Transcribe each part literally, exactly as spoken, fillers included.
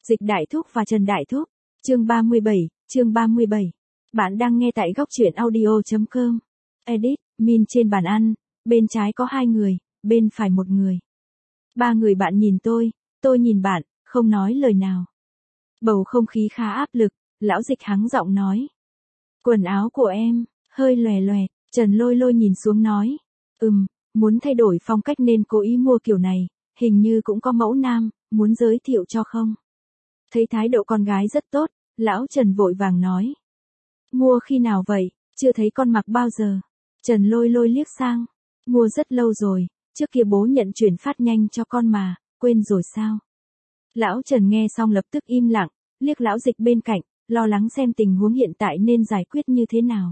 Dịch Đại Thúc và Trần Đại Thúc. Chương ba mươi bảy, chương ba mươi bảy. Bạn đang nghe tại góc truyện audio chấm com. Edit, Min trên bàn ăn, bên trái có hai người, bên phải một người. Ba người bạn nhìn tôi, tôi nhìn bạn, không nói lời nào. Bầu không khí khá áp lực, lão Dịch hắng giọng nói. Quần áo của em, hơi lòe lòe, Trần Lôi Lôi nhìn xuống nói. Ừm, muốn thay đổi phong cách nên cố ý mua kiểu này, hình như cũng có mẫu nam, muốn giới thiệu cho không? Thấy thái độ con gái rất tốt, lão Trần vội vàng nói. Mua khi nào vậy, chưa thấy con mặc bao giờ. Trần Lôi Lôi liếc sang. Mua rất lâu rồi, trước kia bố nhận chuyển phát nhanh cho con mà, quên rồi sao? Lão Trần nghe xong lập tức im lặng, liếc lão Dịch bên cạnh, lo lắng xem tình huống hiện tại nên giải quyết như thế nào.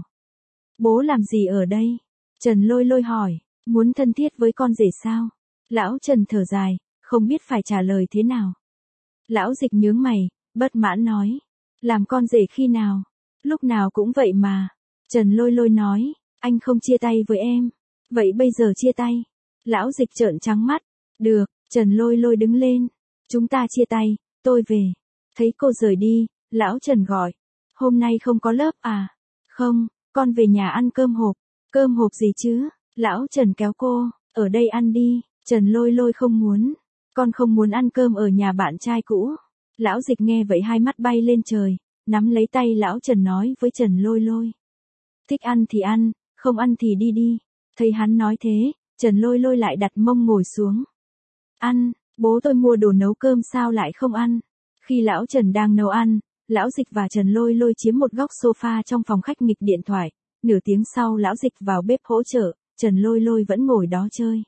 Bố làm gì ở đây? Trần Lôi Lôi hỏi, muốn thân thiết với con rể sao? Lão Trần thở dài, không biết phải trả lời thế nào. Lão Dịch nhướng mày, bất mãn nói. Làm con rể khi nào? Lúc nào cũng vậy mà. Trần Lôi Lôi nói, anh không chia tay với em. Vậy bây giờ chia tay. Lão Dịch trợn trắng mắt. Được, Trần Lôi Lôi đứng lên. Chúng ta chia tay, tôi về. Thấy cô rời đi, lão Trần gọi. Hôm nay không có lớp à? Không, con về nhà ăn cơm hộp. Cơm hộp gì chứ? Lão Trần kéo cô, ở đây ăn đi. Trần Lôi Lôi không muốn. Con không muốn ăn cơm ở nhà bạn trai cũ. Lão Dịch nghe vậy hai mắt bay lên trời, nắm lấy tay lão Trần nói với Trần Lôi Lôi. Thích ăn thì ăn, không ăn thì đi đi. Thấy hắn nói thế, Trần Lôi Lôi lại đặt mông ngồi xuống. Ăn, bố tôi mua đồ nấu cơm sao lại không ăn? Khi lão Trần đang nấu ăn, lão Dịch và Trần Lôi Lôi chiếm một góc sofa trong phòng khách nghịch điện thoại. Nửa tiếng sau lão Dịch vào bếp hỗ trợ, Trần Lôi Lôi vẫn ngồi đó chơi.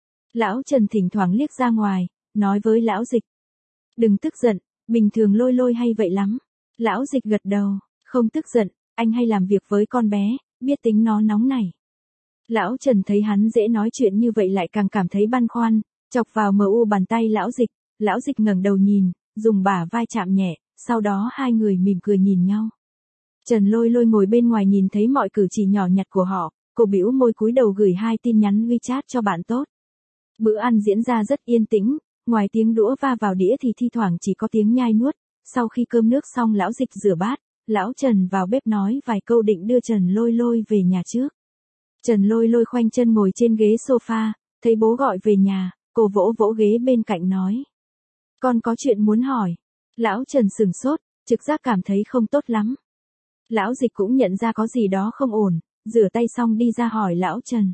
Lão Trần thỉnh thoảng liếc ra ngoài, nói với lão Dịch. Đừng tức giận, bình thường Lôi Lôi hay vậy lắm. Lão Dịch gật đầu, không tức giận, anh hay làm việc với con bé, biết tính nó nóng này. Lão Trần thấy hắn dễ nói chuyện như vậy lại càng cảm thấy băn khoăn, chọc vào mờ u bàn tay lão Dịch, lão Dịch ngẩng đầu nhìn, dùng bả vai chạm nhẹ, sau đó hai người mỉm cười nhìn nhau. Trần Lôi Lôi ngồi bên ngoài nhìn thấy mọi cử chỉ nhỏ nhặt của họ, cô bĩu môi cúi đầu gửi hai tin nhắn WeChat cho bạn tốt. Bữa ăn diễn ra rất yên tĩnh, ngoài tiếng đũa va vào đĩa thì thi thoảng chỉ có tiếng nhai nuốt. Sau khi cơm nước xong lão Dịch rửa bát, lão Trần vào bếp nói vài câu định đưa Trần Lôi Lôi về nhà trước. Trần Lôi Lôi khoanh chân ngồi trên ghế sofa, thấy bố gọi về nhà, cô vỗ vỗ ghế bên cạnh nói. Con có chuyện muốn hỏi. Lão Trần sửng sốt, trực giác cảm thấy không tốt lắm. Lão Dịch cũng nhận ra có gì đó không ổn, rửa tay xong đi ra hỏi lão Trần.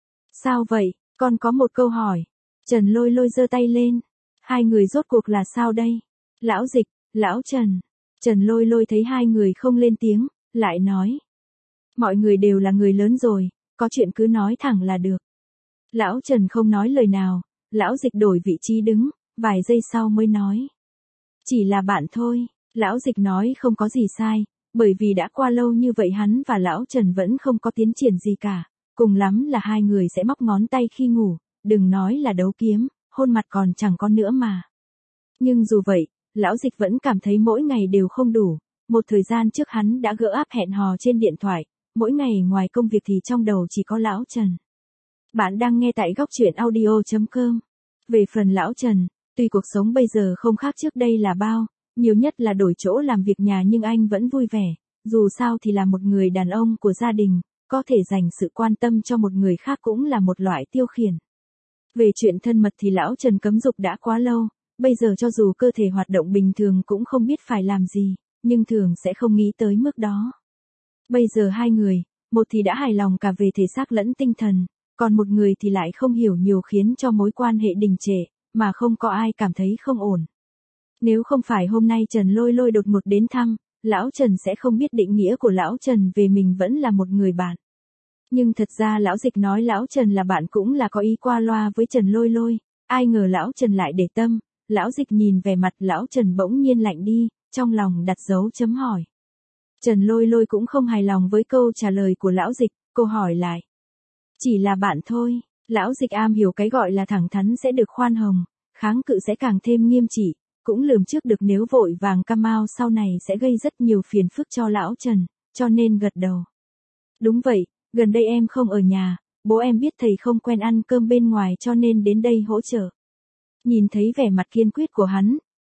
Sao vậy, con có một câu hỏi. Trần Lôi Lôi giơ tay lên. Hai người rốt cuộc là sao đây? Lão Dịch, lão Trần. Trần Lôi Lôi thấy hai người không lên tiếng, lại nói. Mọi người đều là người lớn rồi, có chuyện cứ nói thẳng là được. Lão Trần không nói lời nào, lão Dịch đổi vị trí đứng, vài giây sau mới nói. Chỉ là bạn thôi, lão Dịch nói không có gì sai, bởi vì đã qua lâu như vậy hắn và lão Trần vẫn không có tiến triển gì cả, cùng lắm là hai người sẽ móc ngón tay khi ngủ, đừng nói là đấu kiếm, hôn mặt còn chẳng có nữa mà. Nhưng dù vậy, lão Dịch vẫn cảm thấy mỗi ngày đều không đủ, một thời gian trước hắn đã gỡ áp hẹn hò trên điện thoại, mỗi ngày ngoài công việc thì trong đầu chỉ có lão Trần. Bạn đang nghe tại góc truyện audio chấm com. Về phần lão Trần, tuy cuộc sống bây giờ không khác trước đây là bao, nhiều nhất là đổi chỗ làm việc nhà nhưng anh vẫn vui vẻ, dù sao thì là một người đàn ông của gia đình, có thể dành sự quan tâm cho một người khác cũng là một loại tiêu khiển. Về chuyện thân mật thì lão Trần cấm dục đã quá lâu, bây giờ cho dù cơ thể hoạt động bình thường cũng không biết phải làm gì, nhưng thường sẽ không nghĩ tới mức đó. Bây giờ hai người, một thì đã hài lòng cả về thể xác lẫn tinh thần, còn một người thì lại không hiểu nhiều khiến cho mối quan hệ đình trệ, mà không có ai cảm thấy không ổn. Nếu không phải hôm nay Trần Lôi Lôi đột ngột đến thăm, lão Trần sẽ không biết định nghĩa của lão Trần về mình vẫn là một người bạn. Nhưng thật ra lão Dịch nói lão Trần là bạn cũng là có ý qua loa với Trần Lôi Lôi, ai ngờ lão Trần lại để tâm, lão Dịch nhìn về mặt lão Trần bỗng nhiên lạnh đi, trong lòng đặt dấu chấm hỏi. Trần Lôi Lôi cũng không hài lòng với câu trả lời của lão Dịch, cô hỏi lại. Chỉ là bạn thôi, lão Dịch am hiểu cái gọi là thẳng thắn sẽ được khoan hồng, kháng cự sẽ càng thêm nghiêm trị, cũng lường trước được nếu vội vàng cam ao sau này sẽ gây rất nhiều phiền phức cho lão Trần, cho nên gật đầu. Đúng vậy, gần đây em không ở nhà, bố em biết thầy không quen ăn cơm bên ngoài cho nên đến đây hỗ trợ. Nhìn thấy vẻ mặt kiên quyết của hắn,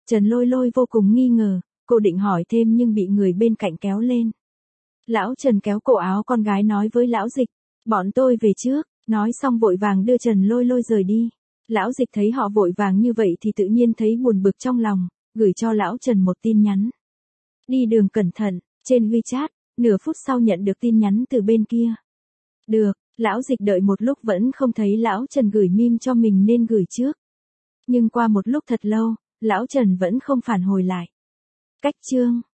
Trần Lôi Lôi vô cùng nghi ngờ, cô định hỏi thêm nhưng bị người bên cạnh kéo lên. Lão Trần kéo cổ áo con gái nói với Lão Dịch, bọn tôi về trước, nói xong vội vàng đưa Trần Lôi Lôi rời đi. Lão Dịch thấy họ vội vàng như vậy thì tự nhiên thấy buồn bực trong lòng, gửi cho Lão Trần một tin nhắn. Đi đường cẩn thận, trên WeChat, nửa phút sau nhận được tin nhắn từ bên kia. Được, Lão Dịch đợi một lúc vẫn không thấy Lão Trần gửi meme cho mình nên gửi trước. Nhưng qua một lúc thật lâu, Lão Trần vẫn không phản hồi lại. Cách chương